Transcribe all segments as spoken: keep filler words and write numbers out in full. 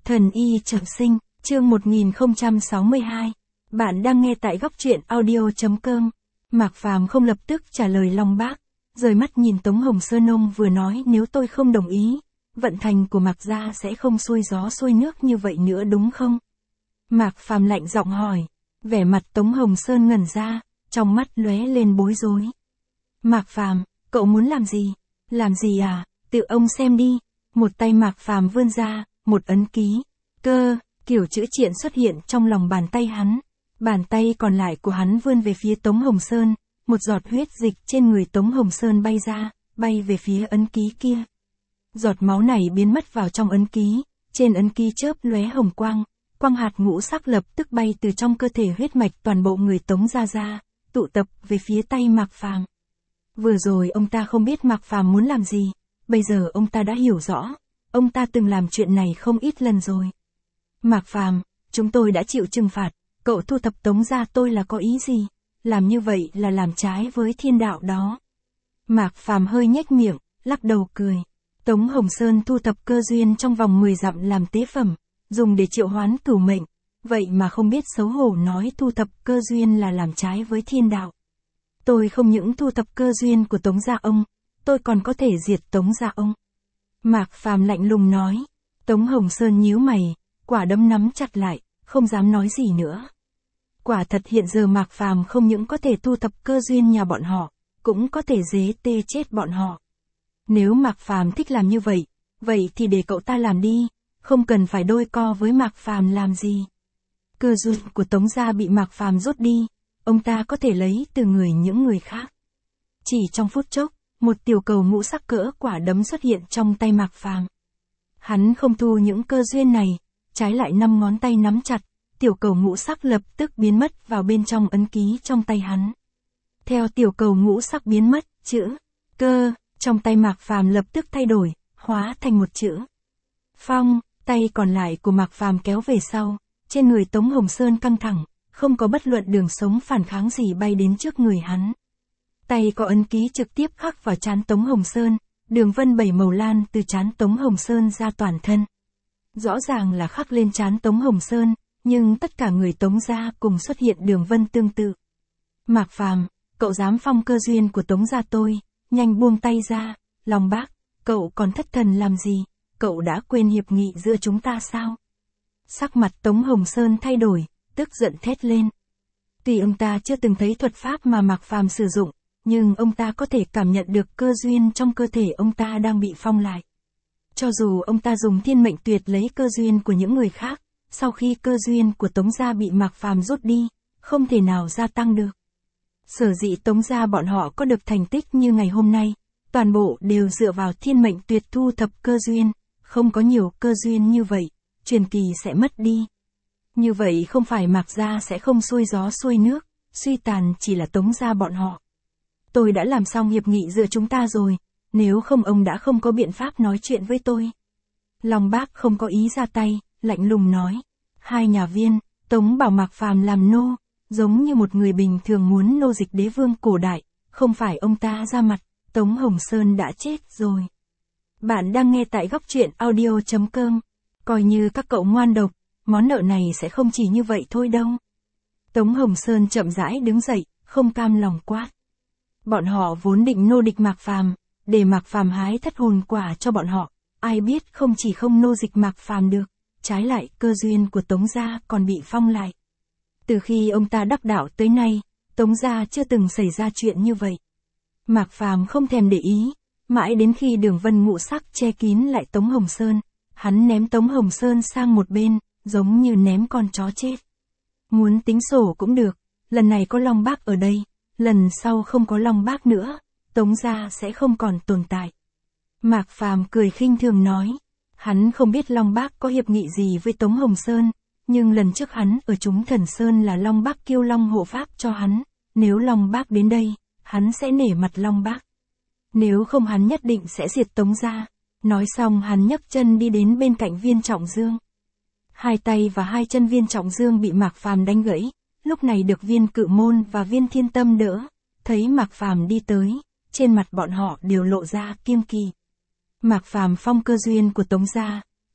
Thần y trọng sinh, chương một nghìn không trăm sáu mươi hai. Bạn đang nghe tại góc truyện audio chấm com. Mạc Phàm không lập tức trả lời Long Bác, rời mắt nhìn Tống Hồng Sơn. Ông vừa nói nếu tôi không đồng ý, vận thành của Mạc gia sẽ không xuôi gió xuôi nước như vậy nữa đúng không? Mạc Phàm lạnh giọng hỏi, vẻ mặt Tống Hồng Sơn ngẩn ra, trong mắt lóe lên bối rối. Mạc Phàm, cậu muốn làm gì? Làm gì à? Tự ông xem đi. Một tay Mạc Phàm vươn ra, một ấn ký, cơ, kiểu chữ triện xuất hiện trong lòng bàn tay hắn. Bàn tay còn lại của hắn vươn về phía Tống Hồng Sơn, một giọt huyết dịch trên người Tống Hồng Sơn bay ra, bay về phía ấn ký kia. Giọt máu này biến mất vào trong ấn ký, trên ấn ký chớp lóe hồng quang, quang hạt ngũ sắc lập tức bay từ trong cơ thể huyết mạch toàn bộ người Tống ra ra, tụ tập về phía tay Mạc Phàm. Vừa rồi ông ta không biết Mạc Phàm muốn làm gì, bây giờ ông ta đã hiểu rõ, ông ta từng làm chuyện này không ít lần rồi. Mạc Phàm, chúng tôi đã chịu trừng phạt, cậu thu thập Tống gia tôi là có ý gì? Làm như vậy là làm trái với thiên đạo đó. Mạc Phàm hơi nhếch miệng, lắc đầu cười. Tống Hồng Sơn thu thập cơ duyên trong vòng mười dặm làm tế phẩm, dùng để triệu hoán cửu mệnh, vậy mà không biết xấu hổ nói thu thập cơ duyên là làm trái với thiên đạo. Tôi không những thu thập cơ duyên của Tống gia ông, tôi còn có thể diệt Tống gia ông. Mạc Phàm lạnh lùng nói. Tống Hồng Sơn nhíu mày, quả đấm nắm chặt lại, không dám nói gì nữa. Quả thật hiện giờ Mạc Phàm không những có thể thu thập cơ duyên nhà bọn họ, cũng có thể dế tê chết bọn họ. Nếu Mạc Phàm thích làm như vậy, vậy thì để cậu ta làm đi, không cần phải đôi co với Mạc Phàm làm gì. Cơ duyên của Tống gia bị Mạc Phàm rút đi, ông ta có thể lấy từ người những người khác. Chỉ trong phút chốc, một tiểu cầu ngũ sắc cỡ quả đấm xuất hiện trong tay Mạc Phàm. Hắn không thu những cơ duyên này, trái lại năm ngón tay nắm chặt, tiểu cầu ngũ sắc lập tức biến mất vào bên trong ấn ký trong tay hắn. Theo tiểu cầu ngũ sắc biến mất, chữ cơ trong tay Mạc Phàm lập tức thay đổi, hóa thành một chữ phong. Tay còn lại của Mạc Phàm kéo về sau, trên người Tống Hồng Sơn căng thẳng, không có bất luận đường sống phản kháng gì bay đến trước người hắn. Tay có ấn ký trực tiếp khắc vào trán Tống Hồng Sơn, đường vân bảy màu lan từ trán Tống Hồng Sơn ra toàn thân. Rõ ràng là khắc lên trán Tống Hồng Sơn, nhưng tất cả người Tống gia cùng xuất hiện đường vân tương tự. Mạc Phàm, cậu dám phong cơ duyên của Tống gia tôi, nhanh buông tay ra. Long Bác, cậu còn thất thần làm gì, cậu đã quên hiệp nghị giữa chúng ta sao? Sắc mặt Tống Hồng Sơn thay đổi, tức giận thét lên. Tuy ông ta chưa từng thấy thuật pháp mà Mạc Phàm sử dụng, nhưng ông ta có thể cảm nhận được cơ duyên trong cơ thể ông ta đang bị phong lại. Cho dù ông ta dùng thiên mệnh tuyệt lấy cơ duyên của những người khác, sau khi cơ duyên của Tống gia bị Mạc Phàm rút đi, không thể nào gia tăng được. Sở dĩ Tống gia bọn họ có được thành tích như ngày hôm nay, toàn bộ đều dựa vào thiên mệnh tuyệt thu thập cơ duyên, không có nhiều cơ duyên như vậy, truyền kỳ sẽ mất đi. Như vậy không phải Mạc gia sẽ không xuôi gió xuôi nước, suy tàn chỉ là Tống gia bọn họ. Tôi đã làm xong hiệp nghị giữa chúng ta rồi, nếu không ông đã không có biện pháp nói chuyện với tôi. Long Bác không có ý ra tay, lạnh lùng nói. Hai nhà viên, Tống bảo Mạc Phàm làm nô, giống như một người bình thường muốn nô dịch đế vương cổ đại, không phải ông ta ra mặt, Tống Hồng Sơn đã chết rồi. Bạn đang nghe tại góc truyện audio chấm com, coi như các cậu ngoan độc, món nợ này sẽ không chỉ như vậy thôi đâu. Tống Hồng Sơn chậm rãi đứng dậy, không cam lòng quát. Bọn họ vốn định nô địch Mạc Phàm, để Mạc Phàm hái thất hồn quả cho bọn họ, ai biết không chỉ không nô dịch Mạc Phàm được, trái lại cơ duyên của Tống gia còn bị phong lại. Từ khi ông ta đắc đạo tới nay, Tống gia chưa từng xảy ra chuyện như vậy. Mạc Phàm không thèm để ý, mãi đến khi đường vân ngũ sắc che kín lại Tống Hồng Sơn, hắn ném Tống Hồng Sơn sang một bên, giống như ném con chó chết. Muốn tính sổ cũng được, lần này có Long Bác ở đây, lần sau không có Long Bác nữa, Tống gia sẽ không còn tồn tại. Mạc Phàm cười khinh thường nói, hắn không biết Long Bác có hiệp nghị gì với Tống Hồng Sơn, nhưng lần trước hắn ở Chúng Thần Sơn là Long Bác kêu Long hộ pháp cho hắn, nếu Long Bác đến đây, hắn sẽ nể mặt Long Bác. Nếu không hắn nhất định sẽ diệt Tống gia. Nói xong hắn nhấc chân đi đến bên cạnh Viên Trọng Dương. Hai tay và hai chân Viên Trọng Dương bị Mạc Phàm đánh gãy, lúc này được Viên Cự Môn và Viên Thiên Tâm đỡ, thấy Mạc Phàm đi tới, trên mặt bọn họ đều lộ ra kiêng kỵ. Mạc Phàm phong cơ duyên của Tống gia,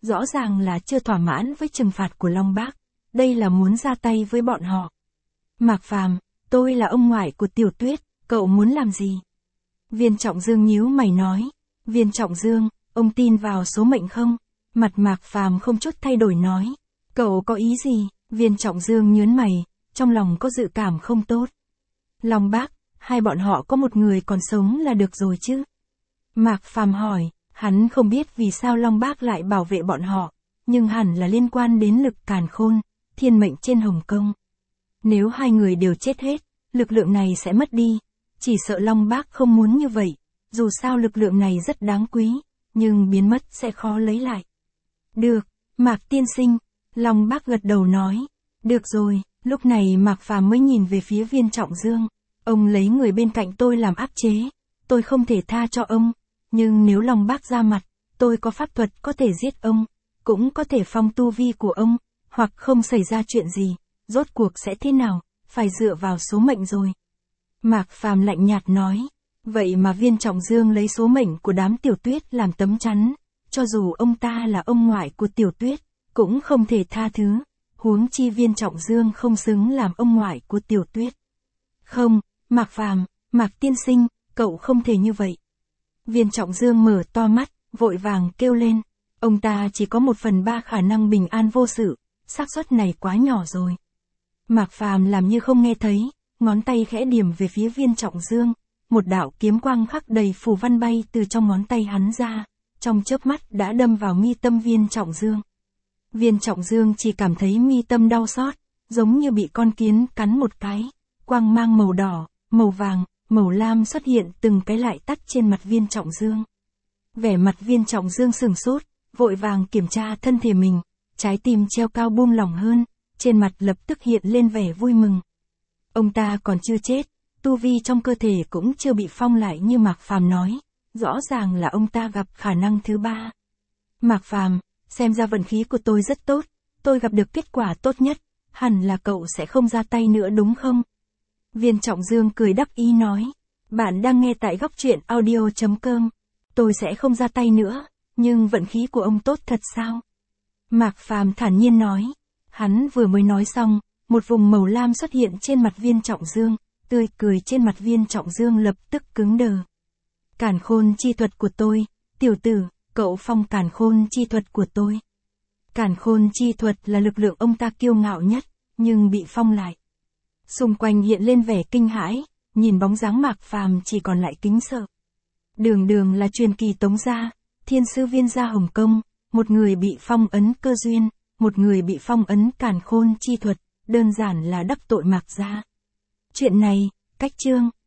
rõ ràng là chưa thỏa mãn với trừng phạt của Long Bác, đây là muốn ra tay với bọn họ. Mạc Phàm, tôi là ông ngoại của Tiểu Tuyết, cậu muốn làm gì? Viên Trọng Dương nhíu mày nói. Viên Trọng Dương, ông tin vào số mệnh không? Mặt Mạc Phàm không chút thay đổi nói. Cậu có ý gì? Viên Trọng Dương nhớn mày, trong lòng có dự cảm không tốt. Long Bác, hai bọn họ có một người còn sống là được rồi chứ? Mạc Phàm hỏi, hắn không biết vì sao Long Bác lại bảo vệ bọn họ, nhưng hẳn là liên quan đến lực càn khôn, thiên mệnh trên Hồng Kông. Nếu hai người đều chết hết, lực lượng này sẽ mất đi, chỉ sợ Long Bác không muốn như vậy, dù sao lực lượng này rất đáng quý, nhưng biến mất sẽ khó lấy lại. Được, Mạc tiên sinh, Long Bác gật đầu nói, được rồi, lúc này Mạc Phàm mới nhìn về phía Viên Trọng Dương, ông lấy người bên cạnh tôi làm áp chế, tôi không thể tha cho ông, nhưng nếu Long Bác ra mặt, tôi có pháp thuật có thể giết ông, cũng có thể phong tu vi của ông, hoặc không xảy ra chuyện gì, rốt cuộc sẽ thế nào, phải dựa vào số mệnh rồi. Mạc Phàm lạnh nhạt nói, vậy mà Viên Trọng Dương lấy số mệnh của đám Tiểu Tuyết làm tấm chắn, cho dù ông ta là ông ngoại của Tiểu Tuyết, cũng không thể tha thứ, huống chi Viên Trọng Dương không xứng làm ông ngoại của Tiểu Tuyết. Không, Mạc Phàm, Mạc tiên sinh, cậu không thể như vậy. Viên Trọng Dương mở to mắt, vội vàng kêu lên, ông ta chỉ có một phần ba khả năng bình an vô sự, xác suất này quá nhỏ rồi. Mạc Phàm làm như không nghe thấy, ngón tay khẽ điểm về phía Viên Trọng Dương, một đạo kiếm quang khắc đầy phù văn bay từ trong ngón tay hắn ra, trong chớp mắt đã đâm vào mi tâm Viên Trọng Dương. Viên Trọng Dương chỉ cảm thấy mi tâm đau xót, giống như bị con kiến cắn một cái, quang mang màu đỏ, màu vàng, màu lam xuất hiện từng cái lại tắt trên mặt Viên Trọng Dương. Vẻ mặt Viên Trọng Dương sừng sốt, vội vàng kiểm tra thân thể mình, trái tim treo cao buông lỏng hơn, trên mặt lập tức hiện lên vẻ vui mừng. Ông ta còn chưa chết, tu vi trong cơ thể cũng chưa bị phong lại như Mạc Phàm nói, rõ ràng là ông ta gặp khả năng thứ ba. Mạc Phàm, xem ra vận khí của tôi rất tốt, tôi gặp được kết quả tốt nhất, hẳn là cậu sẽ không ra tay nữa đúng không? Viên Trọng Dương cười đắc ý nói, bạn đang nghe tại góc truyện audio chấm com, tôi sẽ không ra tay nữa, nhưng vận khí của ông tốt thật sao? Mạc Phàm thản nhiên nói, hắn vừa mới nói xong, một vùng màu lam xuất hiện trên mặt Viên Trọng Dương, tươi cười trên mặt Viên Trọng Dương lập tức cứng đờ. Càn khôn chi thuật của tôi, tiểu tử, cậu phong càn khôn chi thuật của tôi. Càn khôn chi thuật là lực lượng ông ta kiêu ngạo nhất, nhưng bị phong lại. Xung quanh hiện lên vẻ kinh hãi, nhìn bóng dáng Mạc Phàm chỉ còn lại kính sợ. Đường đường là truyền kỳ Tống gia, thiên sư Viên gia Hồng Kông, một người bị phong ấn cơ duyên, một người bị phong ấn càn khôn chi thuật, đơn giản là đắc tội Mạc gia. Chuyện này, cách chương.